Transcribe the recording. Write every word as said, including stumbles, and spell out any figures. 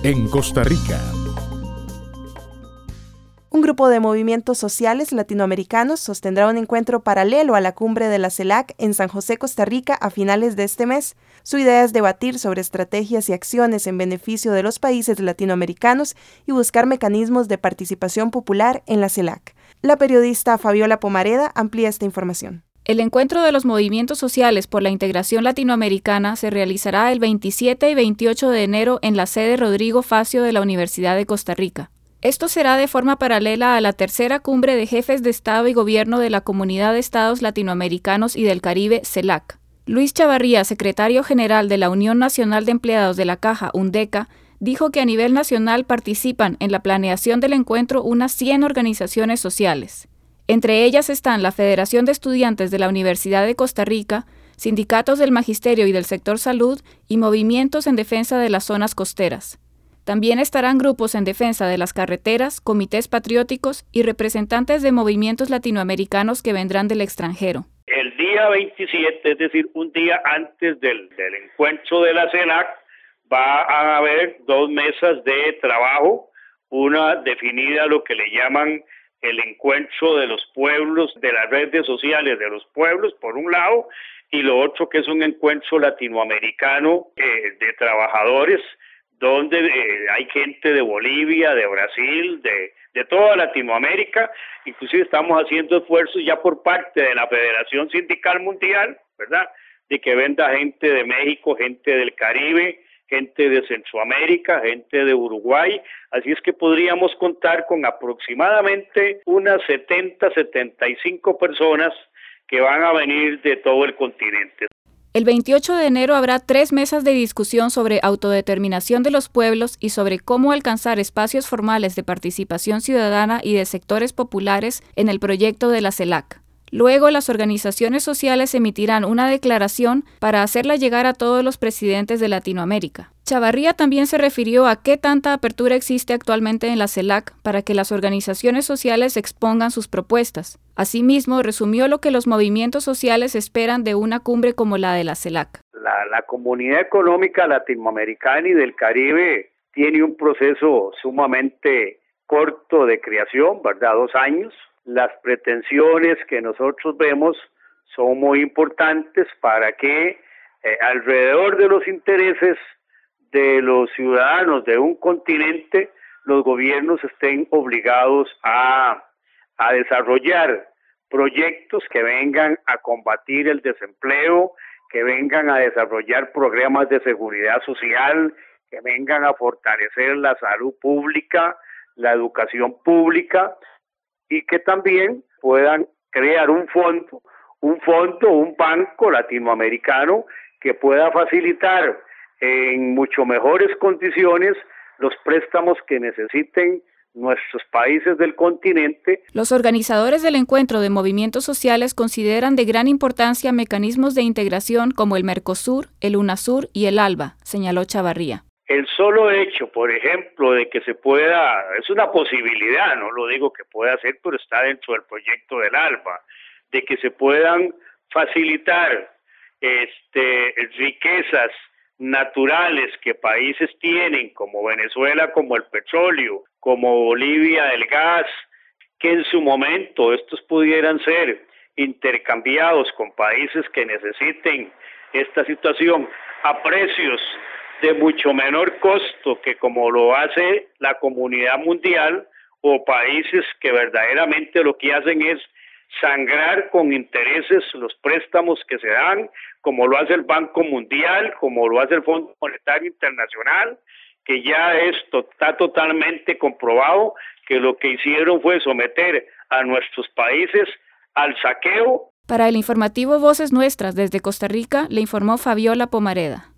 en Costa Rica. Un grupo de movimientos sociales latinoamericanos sostendrá un encuentro paralelo a la cumbre de la CELAC en San José, Costa Rica, a finales de este mes. Su idea es debatir sobre estrategias y acciones en beneficio de los países latinoamericanos y buscar mecanismos de participación popular en la CELAC. La periodista Fabiola Pomareda amplía esta información. El encuentro de los movimientos sociales por la integración latinoamericana se realizará el veintisiete y veintiocho de enero en la sede Rodrigo Facio de la Universidad de Costa Rica. Esto será de forma paralela a la tercera cumbre de jefes de Estado y Gobierno de la Comunidad de Estados Latinoamericanos y del Caribe, CELAC. Luis Chavarría, secretario general de la Unión Nacional de Empleados de la Caja, UNDECA, dijo que a nivel nacional participan en la planeación del encuentro unas cien organizaciones sociales. Entre ellas están la Federación de Estudiantes de la Universidad de Costa Rica, sindicatos del magisterio y del sector salud y movimientos en defensa de las zonas costeras. También estarán grupos en defensa de las carreteras, comités patrióticos y representantes de movimientos latinoamericanos que vendrán del extranjero. El día veintisiete, es decir, un día antes del, del encuentro de la CELAC, va a haber dos mesas de trabajo, una definida lo que le llaman el encuentro de los pueblos, de las redes sociales de los pueblos, por un lado, y lo otro que es un encuentro latinoamericano eh, de trabajadores, donde eh, hay gente de Bolivia, de Brasil, de, de toda Latinoamérica. Inclusive estamos haciendo esfuerzos ya por parte de la Federación Sindical Mundial, ¿verdad?, de que venga gente de México, gente del Caribe, gente de Centroamérica, gente de Uruguay. Así es que podríamos contar con aproximadamente unas setenta, setenta y cinco personas que van a venir de todo el continente. El veintiocho de enero habrá tres mesas de discusión sobre autodeterminación de los pueblos y sobre cómo alcanzar espacios formales de participación ciudadana y de sectores populares en el proyecto de la CELAC. Luego, las organizaciones sociales emitirán una declaración para hacerla llegar a todos los presidentes de Latinoamérica. Chavarría también se refirió a qué tanta apertura existe actualmente en la CELAC para que las organizaciones sociales expongan sus propuestas. Asimismo, resumió lo que los movimientos sociales esperan de una cumbre como la de la CELAC. La, la Comunidad Económica Latinoamericana y del Caribe tiene un proceso sumamente corto de creación, ¿verdad? Dos años. Las pretensiones que nosotros vemos son muy importantes para que eh, alrededor de los intereses de los ciudadanos de un continente, los gobiernos estén obligados a, a desarrollar proyectos que vengan a combatir el desempleo, que vengan a desarrollar programas de seguridad social, que vengan a fortalecer la salud pública, la educación pública, y que también puedan crear un fondo, un fondo, un banco latinoamericano que pueda facilitar en mucho mejores condiciones los préstamos que necesiten nuestros países del continente. Los organizadores del encuentro de movimientos sociales consideran de gran importancia mecanismos de integración como el Mercosur, el UNASUR y el ALBA, señaló Chavarría. El solo hecho, por ejemplo, de que se pueda, es una posibilidad, no lo digo que pueda ser, pero está dentro del proyecto del ALBA, de que se puedan facilitar este, riquezas naturales que países tienen, como Venezuela, como el petróleo, como Bolivia, el gas, que en su momento estos pudieran ser intercambiados con países que necesiten esta situación a precios de mucho menor costo que como lo hace la comunidad mundial o países que verdaderamente lo que hacen es sangrar con intereses los préstamos que se dan, como lo hace el Banco Mundial, como lo hace el Fondo Monetario Internacional, que ya esto está totalmente comprobado que lo que hicieron fue someter a nuestros países al saqueo. Para el informativo Voces Nuestras desde Costa Rica, le informó Fabiola Pomareda.